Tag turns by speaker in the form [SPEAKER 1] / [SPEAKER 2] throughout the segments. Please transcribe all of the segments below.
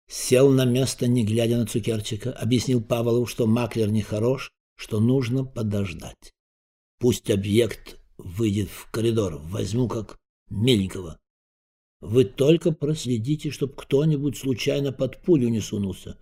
[SPEAKER 1] Сел на место, не глядя на Цукерчика, объяснил Павлову, что маклер нехорош, что нужно подождать. Пусть объект выйдет в коридор, возьму как миленького. Вы только проследите, чтоб кто-нибудь случайно под пулю не сунулся.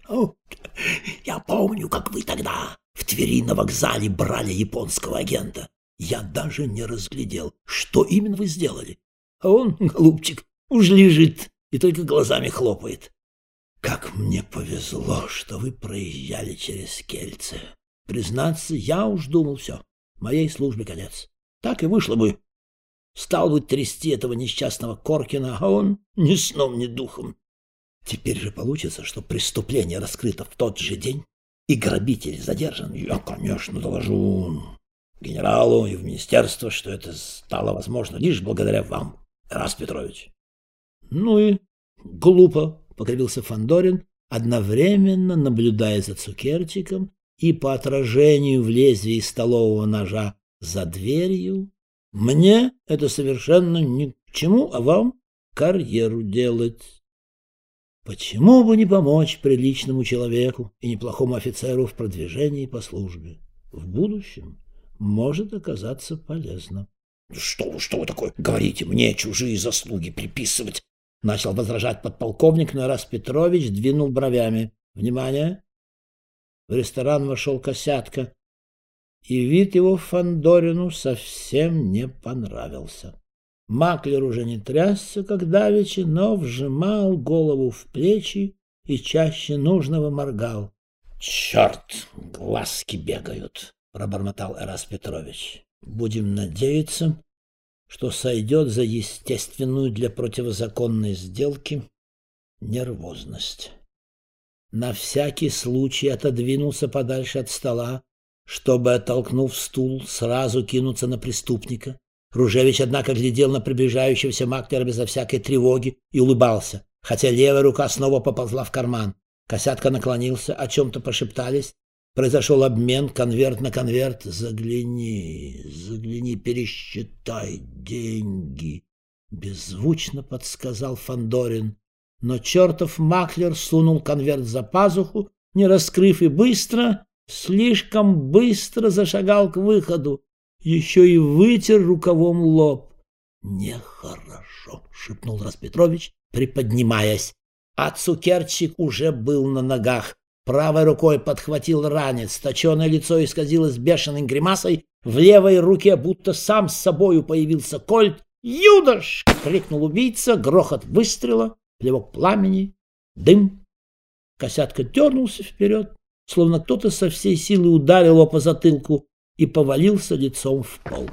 [SPEAKER 1] Я помню, как вы тогда в Твери на вокзале брали японского агента. Я даже не разглядел, что именно вы сделали. А он, голубчик, уж лежит и только глазами хлопает. Как мне повезло, что вы проезжали через Кельце. Признаться, я уж думал, все, моей службе конец. Так и вышло бы. Стал бы трясти этого несчастного Коркина, а он ни сном, ни духом. Теперь же получится, что преступление раскрыто в тот же день, и грабитель задержан. Я, конечно, доложу генералу и в министерство, что это стало возможно лишь благодаря вам, Тарас Петрович. Ну и глупо, покривился Фандорин, одновременно наблюдая за Цукерчиком и по отражению в лезвии столового ножа за дверью. Мне это совершенно ни к чему, а вам карьеру делать. Почему бы не помочь приличному человеку и неплохому офицеру в продвижении по службе? В будущем может оказаться полезно. Что вы такое говорите, мне чужие заслуги приписывать? Начал возражать подполковник, но Тарас Петрович двинул бровями. Внимание! В ресторан вошел Косятка, и вид его Фандорину совсем не понравился. Маклер уже не трясся, как давеча, но вжимал голову в плечи и чаще нужного моргал. — Черт, глазки бегают, — пробормотал Тарас Петрович. — Будем надеяться, что сойдет за естественную для противозаконной сделки нервозность. На всякий случай отодвинулся подальше от стола, чтобы, оттолкнув стул, сразу кинуться на преступника. Ружевич, однако, глядел на приближающегося Маклера безо всякой тревоги и улыбался, хотя левая рука снова поползла в карман. Косятка наклонился, о чем-то пошептались. Произошел обмен, конверт на конверт. Загляни, пересчитай деньги, беззвучно подсказал Фандорин. Но чертов Маклер сунул конверт за пазуху, не раскрыв, и быстро, слишком быстро зашагал к выходу. Еще и вытер рукавом лоб. «Нехорошо», — шепнул Тарас Петрович, приподнимаясь. А Цукерчик уже был на ногах. Правой рукой подхватил ранец, точеное лицо исказилось бешеной гримасой, в левой руке будто сам с собою появился кольт. «Юдаш!» — крикнул убийца, грохот выстрела, плевок пламени, дым. Косятка дернулся вперед, словно кто-то со всей силы ударил его по затылку, и повалился лицом в пол.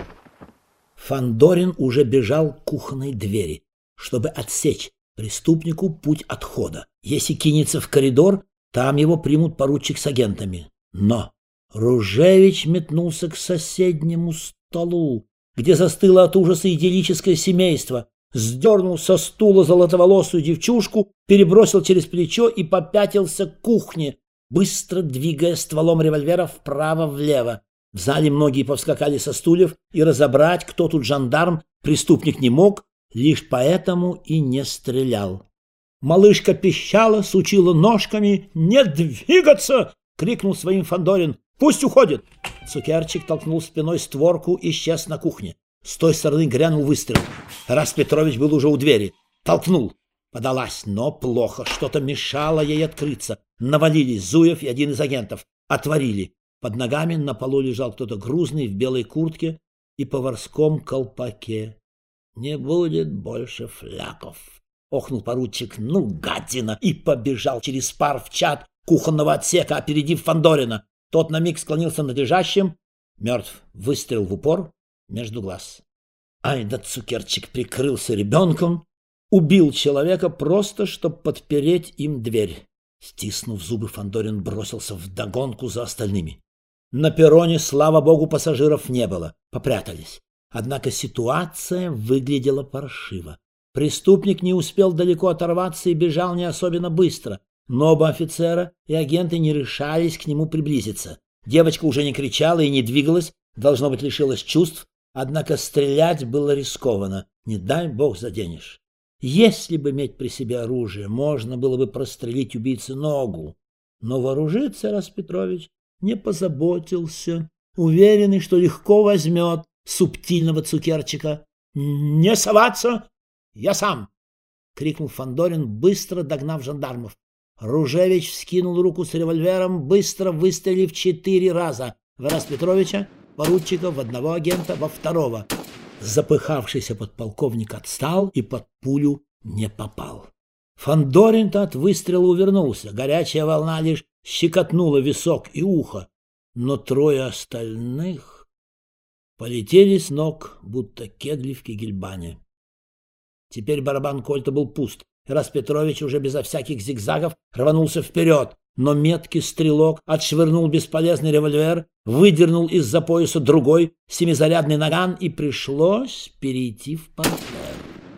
[SPEAKER 1] Фандорин уже бежал к кухонной двери, чтобы отсечь преступнику путь отхода. Если кинется в коридор, там его примут поручик с агентами. Но Ружевич метнулся к соседнему столу, где застыло от ужаса идиллическое семейство, сдернул со стула золотоволосую девчушку, перебросил через плечо и попятился к кухне, быстро двигая стволом револьвера вправо-влево. В зале многие повскакали со стульев, и разобрать, кто тут жандарм, преступник не мог, лишь поэтому и не стрелял. Малышка пищала, сучила ножками. «Не двигаться!» — крикнул своим Фандорин. «Пусть уходит!» Цукерчик толкнул спиной створку и исчез на кухне. С той стороны грянул выстрел. Тарас Петрович был уже у двери. Толкнул. Подалась, но плохо. Что-то мешало ей открыться. Навалились Зуев и один из агентов. Отворили. Под ногами на полу лежал кто-то грузный в белой куртке и поварском колпаке. «Не будет больше фляков», — охнул поручик. «Ну, гадина!» И побежал через пар в чат кухонного отсека, опередив Фандорина. Тот на миг склонился над лежащим. Мертв. Выстрел в упор между глаз. Ай да Цукерчик прикрылся ребенком. Убил человека просто, чтобы подпереть им дверь. Стиснув зубы, Фандорин бросился вдогонку за остальными. На перроне, слава богу, пассажиров не было. Попрятались. Однако ситуация выглядела паршиво. Преступник не успел далеко оторваться и бежал не особенно быстро. Но оба офицера и агенты не решались к нему приблизиться. Девочка уже не кричала и не двигалась, должно быть, лишилась чувств. Однако стрелять было рискованно. Не дай бог заденешь. Если бы иметь при себе оружие, можно было бы прострелить убийце ногу. Но вооружиться Распетрович не позаботился, уверенный, что легко возьмет субтильного цукерчика. «Не соваться! Я сам!» — крикнул Фандорин, быстро догнав жандармов. Ружевич вскинул руку с револьвером, быстро выстрелив 4 раза в Распетровича, поручика, в одного агента, во второго. Запыхавшийся подполковник отстал и под пулю не попал. Фандорин-то от выстрела увернулся, горячая волна лишь щекотнула висок и ухо, но 3 остальных полетели с ног, будто кегли в кегельбане. Теперь барабан кольта был пуст, и Распетрович уже безо всяких зигзагов рванулся вперед, но меткий стрелок отшвырнул бесполезный револьвер, выдернул из-за пояса другой 7-зарядный наган, и пришлось перейти в партер.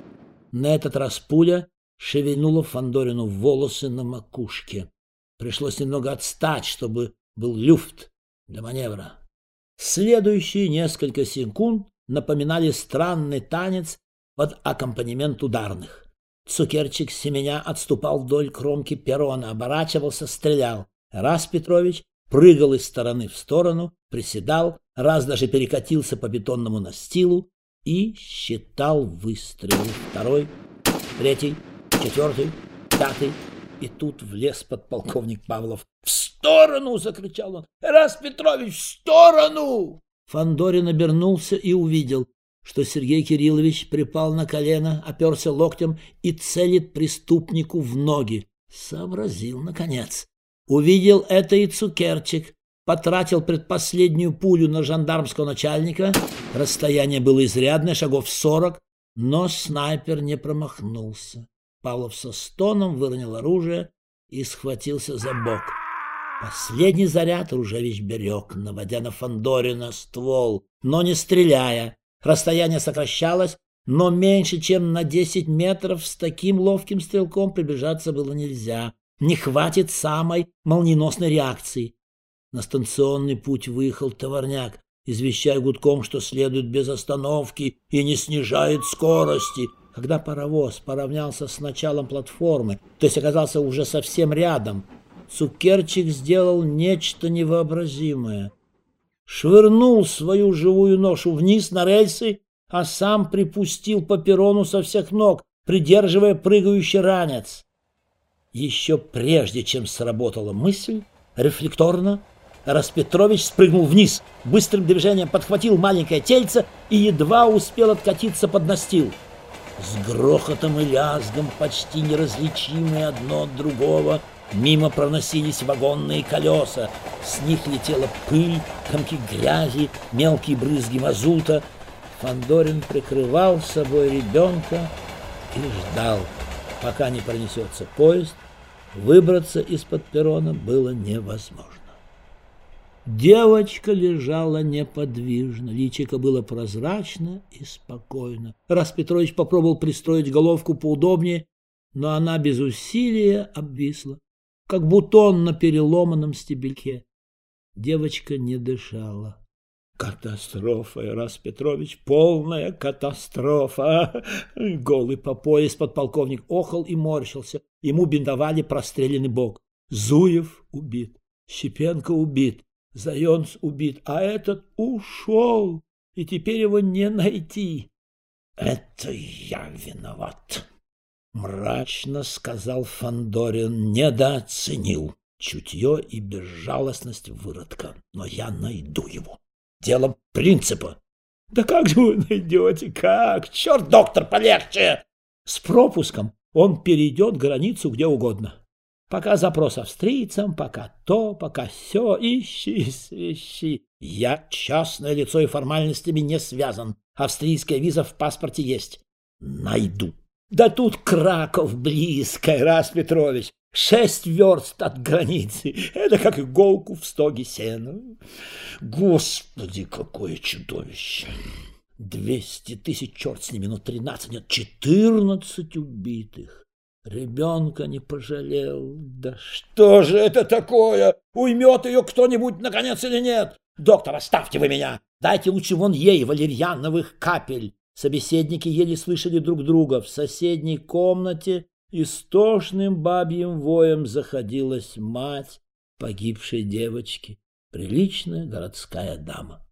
[SPEAKER 1] На этот раз пуля шевельнула Фандорину волосы на макушке. Пришлось немного отстать, чтобы был люфт для маневра. Следующие несколько секунд напоминали странный танец под аккомпанемент ударных. Цукерчик семеня отступал вдоль кромки перрона, оборачивался, стрелял. Распетрович прыгал из стороны в сторону, приседал, раз даже перекатился по бетонному настилу и считал выстрелы. 2, 3, 4, 5. И тут влез подполковник Павлов. «В сторону!» — закричал он. «Распетрович, в сторону!» Фандорин обернулся и увидел, что Сергей Кириллович припал на колено, оперся локтем и целит преступнику в ноги. Сообразил, наконец. Увидел это и Цукерчик. Потратил предпоследнюю пулю на жандармского начальника. Расстояние было изрядное, шагов 40, но снайпер не промахнулся. Павлов со стоном выронил оружие и схватился за бок. Последний заряд Ружевич берег, наводя на Фандорина ствол, но не стреляя. Расстояние сокращалось, но меньше, чем на 10 метров с таким ловким стрелком приближаться было нельзя. Не хватит самой молниеносной реакции. На станционный путь выехал товарняк, извещая гудком, что следует без остановки и не снижает скорости. Когда паровоз поравнялся с началом платформы, то есть оказался уже совсем рядом, Цукерчик сделал нечто невообразимое. Швырнул свою живую ношу вниз на рельсы, а сам припустил по перрону со всех ног, придерживая прыгающий ранец. Еще прежде, чем сработала мысль, рефлекторно Распетрович спрыгнул вниз, быстрым движением подхватил маленькое тельце и едва успел откатиться под настил. С грохотом и лязгом, почти неразличимые одно от другого, мимо проносились вагонные колеса. С них летела пыль, комки грязи, мелкие брызги мазута. Фандорин прикрывал собой ребенка и ждал, пока не пронесется поезд. Выбраться из-под перрона было невозможно. Девочка лежала неподвижно, личико было прозрачно и спокойно. Распетрович попробовал пристроить головку поудобнее, но она без усилия обвисла, как бутон на переломанном стебельке. Девочка не дышала. Катастрофа, Распетрович, полная катастрофа. Голый по пояс подполковник охал и морщился. Ему бинтовали простреленный бок. Зуев убит, Щепенко убит, Зайонц убит, а этот ушел, и теперь его не найти. — Это я виноват, — мрачно сказал Фандорин, недооценил чутье и безжалостность выродка. Но я найду его. Дело принципа. — Да как же вы найдете? Как? Черт, доктор, полегче! С пропуском он перейдет границу где угодно. Пока запрос австрийцам, пока то, пока сё, ищи, свищи. Я частное лицо и формальностями не связан. Австрийская виза в паспорте есть. Найду. Да тут Краков близко, Распетрович. 6 верст от границы. Это как иголку в стоге сена. Господи, какое чудовище. 200 тысяч, черт с ними, но 13, нет, 14 убитых. Ребенка не пожалел. Да что же это такое? Уймет ее кто-нибудь, наконец, или нет? Доктор, оставьте вы меня. Дайте лучше вон ей валерьяновых капель. Собеседники еле слышали друг друга. В соседней комнате истошным бабьим воем заходилась мать погибшей девочки, приличная городская дама.